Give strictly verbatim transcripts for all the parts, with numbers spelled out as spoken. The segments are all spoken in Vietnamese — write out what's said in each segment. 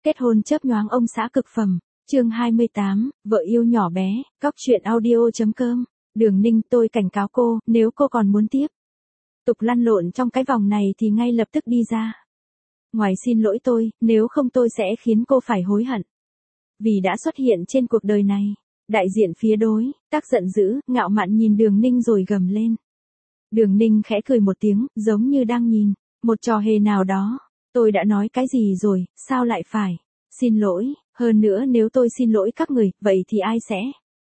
Kết hôn chớp nhoáng ông xã cực phẩm. Chương hai mươi tám, vợ yêu nhỏ bé, Cóc truyện audio.com. Đường Ninh, tôi cảnh cáo cô, nếu cô còn muốn tiếp tục lăn lộn trong cái vòng này thì ngay lập tức đi ra. Ngoài xin lỗi tôi, nếu không tôi sẽ khiến cô phải hối hận. Vì đã xuất hiện trên cuộc đời này. Đại diện phía đối, tác giận dữ, ngạo mạn nhìn Đường Ninh rồi gầm lên. Đường Ninh khẽ cười một tiếng, giống như đang nhìn một trò hề nào đó. Tôi đã nói cái gì rồi, sao lại phải xin lỗi, hơn nữa nếu tôi xin lỗi các người, vậy thì ai sẽ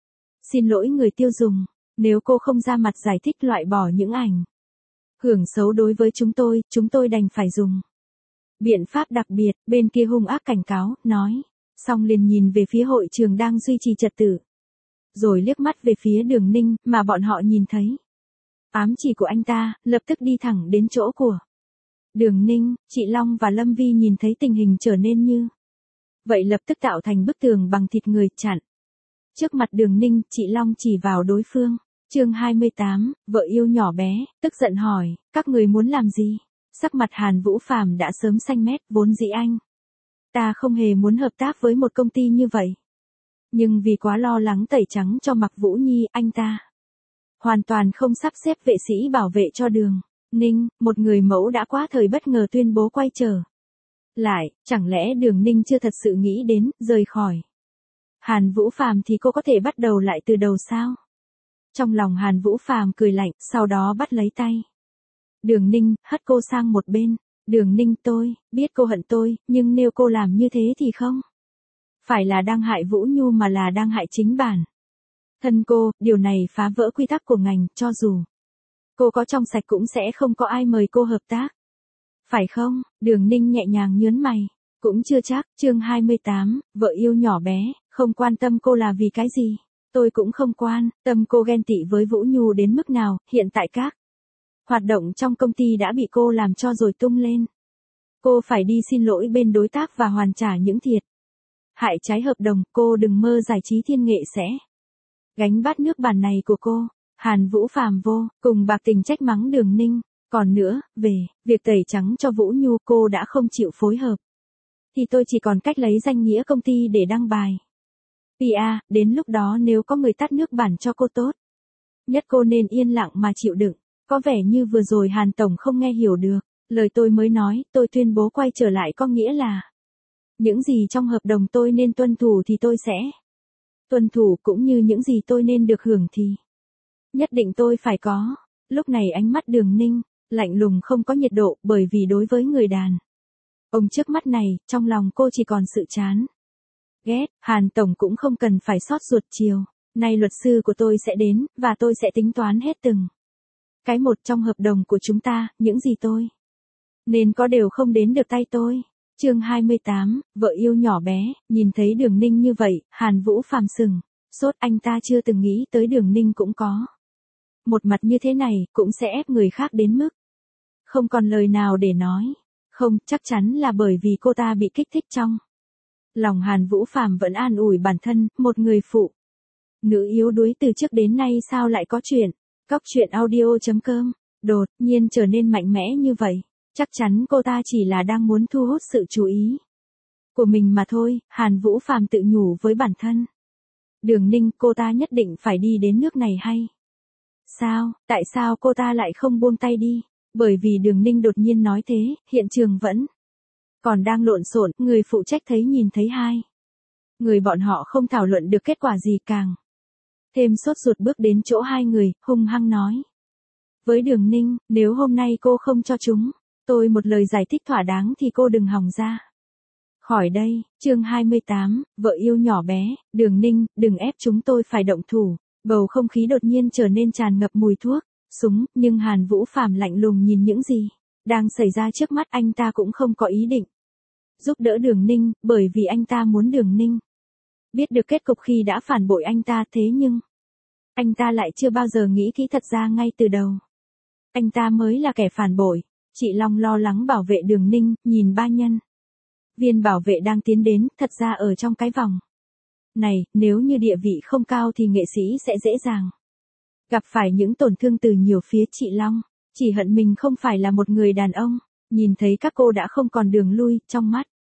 xin lỗi người tiêu dùng, nếu cô không ra mặt giải thích loại bỏ những ảnh hưởng xấu đối với chúng tôi, chúng tôi đành phải dùng biện pháp đặc biệt. Bên kia hung ác cảnh cáo, nói, xong liền nhìn về phía hội trường đang duy trì trật tự. Rồi liếc mắt về phía Đường Ninh, mà bọn họ nhìn thấy ám chỉ của anh ta, lập tức đi thẳng đến chỗ của Đường Ninh. Chị Long và Lâm Vi nhìn thấy tình hình trở nên như vậy lập tức tạo thành bức tường bằng thịt người chặn trước mặt Đường Ninh. Chị Long chỉ vào đối phương. Chương hai mươi tám, vợ yêu nhỏ bé, tức giận hỏi, các người muốn làm gì? Sắc mặt Hàn Vũ Phàm đã sớm xanh mét, vốn dĩ anh ta không hề muốn hợp tác với một công ty như vậy. Nhưng vì quá lo lắng tẩy trắng cho Mạc Vũ Nhi, anh ta hoàn toàn không sắp xếp vệ sĩ bảo vệ cho Đường Ninh. Một người mẫu đã quá thời bất ngờ tuyên bố quay trở lại, chẳng lẽ Đường Ninh chưa thật sự nghĩ đến rời khỏi Hàn Vũ Phàm thì cô có thể bắt đầu lại từ đầu sao? Trong lòng Hàn Vũ Phàm cười lạnh, sau đó bắt lấy tay Đường Ninh, hất cô sang một bên. Đường Ninh, tôi biết cô hận tôi, nhưng nếu cô làm như thế thì không phải là đang hại Vũ Nhu mà là đang hại chính bản thân cô. Điều này phá vỡ quy tắc của ngành, cho dù cô có trong sạch cũng sẽ không có ai mời cô hợp tác. Phải không? Đường Ninh nhẹ nhàng nhớn mày. Cũng chưa chắc. Chương hai mươi tám, vợ yêu nhỏ bé, không quan tâm cô là vì cái gì. Tôi cũng không quan tâm cô ghen tị với Vũ Nhu đến mức nào, hiện tại các hoạt động trong công ty đã bị cô làm cho rồi tung lên. Cô phải đi xin lỗi bên đối tác và hoàn trả những thiệt hại trái hợp đồng. Cô đừng mơ giải trí thiên nghệ sẽ gánh bát nước bàn này của cô. Hàn Vũ Phàm vô cùng bạc tình trách mắng Đường Ninh. Còn nữa, về việc tẩy trắng cho Vũ Nhu cô đã không chịu phối hợp, thì tôi chỉ còn cách lấy danh nghĩa công ty để đăng bài pê e, đến lúc đó nếu có người tát nước bản cho cô tốt nhất cô nên yên lặng mà chịu đựng. Có vẻ như vừa rồi Hàn Tổng không nghe hiểu được lời tôi mới nói. Tôi tuyên bố quay trở lại có nghĩa là những gì trong hợp đồng tôi nên tuân thủ thì tôi sẽ tuân thủ, cũng như những gì tôi nên được hưởng thì nhất định tôi phải có. Lúc này ánh mắt Đường Ninh lạnh lùng không có nhiệt độ, bởi vì đối với người đàn ông trước mắt này, trong lòng cô chỉ còn sự chán ghét. Hàn Tổng cũng không cần phải xót ruột, chiều nay luật sư của tôi sẽ đến, và tôi sẽ tính toán hết từng cái một trong hợp đồng của chúng ta. Những gì tôi nên có đều không đến được tay tôi. Chương hai mươi tám, vợ yêu nhỏ bé. Nhìn thấy Đường Ninh như vậy, Hàn Vũ Phàm sừng sốt. Anh ta chưa từng nghĩ tới Đường Ninh cũng có một mặt như thế này, cũng sẽ ép người khác đến mức không còn lời nào để nói. Không, chắc chắn là bởi vì cô ta bị kích thích trong lòng. Hàn Vũ Phàm vẫn an ủi bản thân, một người phụ nữ yếu đuối từ trước đến nay sao lại có chuyện. Cóc truyện audio.com, đột nhiên trở nên mạnh mẽ như vậy. Chắc chắn cô ta chỉ là đang muốn thu hút sự chú ý của mình mà thôi. Hàn Vũ Phàm tự nhủ với bản thân. Đường Ninh, cô ta nhất định phải đi đến nước này hay sao? Tại sao cô ta lại không buông tay đi? Bởi vì Đường Ninh đột nhiên nói thế, hiện trường vẫn còn đang lộn xộn. Người phụ trách thấy nhìn thấy hai người bọn họ không thảo luận được kết quả gì, càng thêm sốt ruột, bước đến chỗ hai người, hung hăng nói với Đường Ninh, nếu hôm nay cô không cho chúng tôi một lời giải thích thỏa đáng thì cô đừng hòng ra khỏi đây. Chương hai mươi tám, vợ yêu nhỏ bé. Đường Ninh, đừng ép chúng tôi phải động thủ. Bầu không khí đột nhiên trở nên tràn ngập mùi thuốc súng, nhưng Hàn Vũ Phàm lạnh lùng nhìn những gì đang xảy ra trước mắt. Anh ta cũng không có ý định giúp đỡ Đường Ninh, bởi vì anh ta muốn Đường Ninh biết được kết cục khi đã phản bội anh ta. Thế nhưng anh ta lại chưa bao giờ nghĩ kỹ, thật ra ngay từ đầu anh ta mới là kẻ phản bội. Chị Long lo lắng bảo vệ Đường Ninh, nhìn ba nhân viên bảo vệ đang tiến đến. Thật ra ở trong cái vòng này, nếu như địa vị không cao thì nghệ sĩ sẽ dễ dàng gặp phải những tổn thương từ nhiều phía. Chị Long chỉ hận mình không phải là một người đàn ông. Nhìn thấy các cô đã không còn đường lui, trong mắt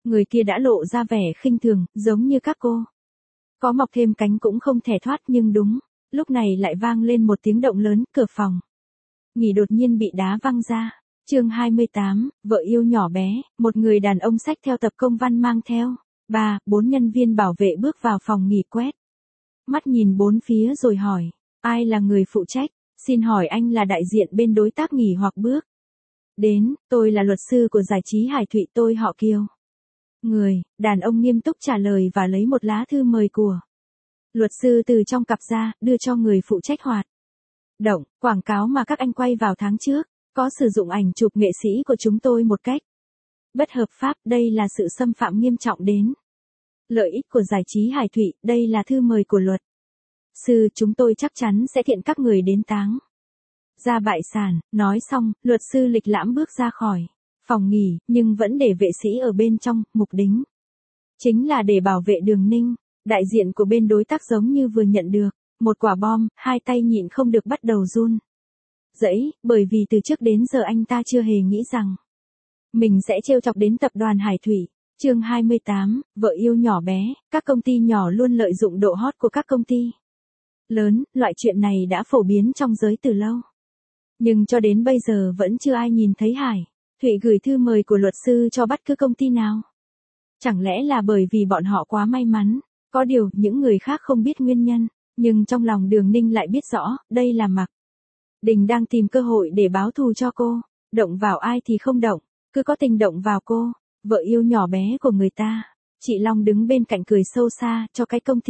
Người kia đã lộ ra vẻ khinh thường, giống như các cô. Có mọc thêm cánh cũng không thể thoát, nhưng đúng. Lúc này lại vang lên một tiếng động lớn, cửa phòng nghỉ đột nhiên bị đá văng ra. Chương hai mươi tám, vợ yêu nhỏ bé, một người đàn ông xách theo tập công văn mang theo ba, bốn nhân viên bảo vệ bước vào phòng nghỉ quét mắt nhìn bốn phía rồi hỏi, ai là người phụ trách, xin hỏi anh là đại diện bên đối tác nghỉ hoặc bước đến, tôi là luật sư của giải trí Hải Thụy, tôi họ Kiều. Người, đàn ông nghiêm túc trả lời và lấy một lá thư mời của luật sư từ trong cặp ra, đưa cho người phụ trách hoạt động, quảng cáo mà các anh quay vào tháng trước, có sử dụng ảnh chụp nghệ sĩ của chúng tôi một cách bất hợp pháp, đây là sự xâm phạm nghiêm trọng đến lợi ích của giải trí Hải Thụy, đây là thư mời của luật sư, chúng tôi chắc chắn sẽ kiện các người đến táng ra bại sản. Nói xong, luật sư lịch lãm bước ra khỏi phòng nghỉ, nhưng vẫn để vệ sĩ ở bên trong, mục đích chính là để bảo vệ Đường Ninh. Đại diện của bên đối tác giống như vừa nhận được một quả bom, hai tay nhịn không được bắt đầu run rẩy, bởi vì từ trước đến giờ anh ta chưa hề nghĩ rằng mình sẽ trêu chọc đến tập đoàn Hải Thụy. Chương hai mươi tám, vợ yêu nhỏ bé, các công ty nhỏ luôn lợi dụng độ hot của các công ty lớn, loại chuyện này đã phổ biến trong giới từ lâu. Nhưng cho đến bây giờ vẫn chưa ai nhìn thấy Hải Thụy gửi thư mời của luật sư cho bất cứ công ty nào. Chẳng lẽ là bởi vì bọn họ quá may mắn? Có điều, những người khác không biết nguyên nhân, nhưng trong lòng Đường Ninh lại biết rõ, đây là Mạc Đình đang tìm cơ hội để báo thù cho cô. Động vào ai thì không động, cứ có tình động vào cô, vợ yêu nhỏ bé của người ta. Chị Long đứng bên cạnh cười sâu xa, cho cái công ty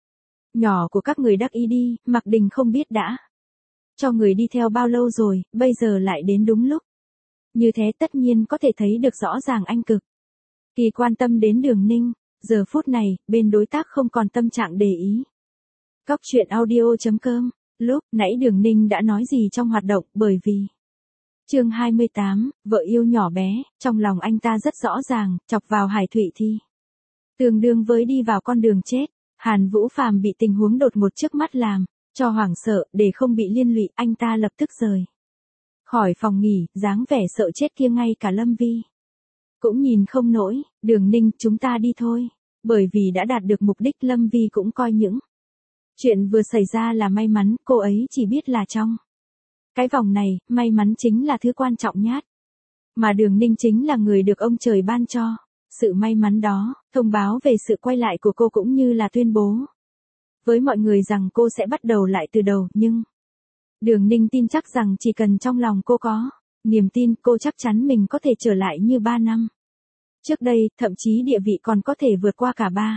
nhỏ của các người đắc ý đi, Mạc Đình không biết đã cho người đi theo bao lâu rồi, bây giờ lại đến đúng lúc. Như thế tất nhiên có thể thấy được rõ ràng anh cực kỳ quan tâm đến Đường Ninh. Giờ phút này, bên đối tác không còn tâm trạng để ý. Cóc truyện audio chấm com. Lúc nãy Đường Ninh đã nói gì trong hoạt động, bởi vì chương hai mươi tám, vợ yêu nhỏ bé, trong lòng anh ta rất rõ ràng, chọc vào Hải Thụy thì tương đương với đi vào con đường chết. Hàn Vũ Phàm bị tình huống đột ngột trước mắt làm cho hoảng sợ, để không bị liên lụy, anh ta lập tức rời khỏi phòng nghỉ, dáng vẻ sợ chết kia ngay cả Lâm Vi cũng nhìn không nổi. Đường Ninh, chúng ta đi thôi. Bởi vì đã đạt được mục đích, Lâm Vi cũng coi những chuyện vừa xảy ra là may mắn, cô ấy chỉ biết là trong cái vòng này, may mắn chính là thứ quan trọng nhất. Mà Đường Ninh chính là người được ông trời ban cho sự may mắn đó, thông báo về sự quay lại của cô cũng như là tuyên bố với mọi người rằng cô sẽ bắt đầu lại từ đầu, nhưng Đường Ninh tin chắc rằng chỉ cần trong lòng cô có niềm tin, cô chắc chắn mình có thể trở lại như ba năm trước đây, thậm chí địa vị còn có thể vượt qua cả ba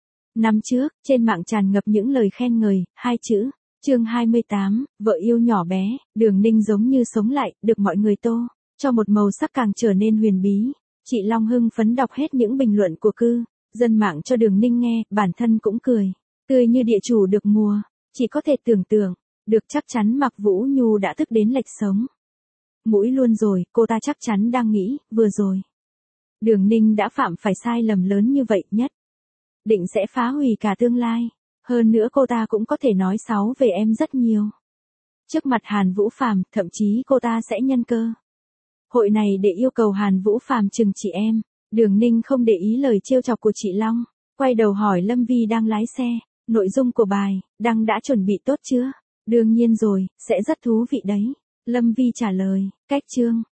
năm trước. Trên mạng tràn ngập những lời khen ngợi, hai chữ. Chương hai mươi tám, vợ yêu nhỏ bé, Đường Ninh giống như sống lại, được mọi người tô cho một màu sắc càng trở nên huyền bí. Chị Long hưng phấn đọc hết những bình luận của cư dân mạng cho Đường Ninh nghe, bản thân cũng cười tươi như địa chủ được mùa. Chỉ có thể tưởng tượng được chắc chắn Mạc Vũ Nhu đã tức đến lệch sống mũi luôn rồi. Cô ta chắc chắn đang nghĩ, vừa rồi Đường Ninh đã phạm phải sai lầm lớn như vậy, nhất định sẽ phá hủy cả tương lai. Hơn nữa cô ta cũng có thể nói xấu về em rất nhiều trước mặt Hàn Vũ Phàm, thậm chí cô ta sẽ nhân cơ hội này để yêu cầu Hàn Vũ Phàm trừng trị em. Đường Ninh không để ý lời trêu chọc của chị Long, quay đầu hỏi Lâm Vi đang lái xe, nội dung của bài đăng đã chuẩn bị tốt chưa? Đương nhiên rồi, sẽ rất thú vị đấy. Lâm Vi trả lời, cách chương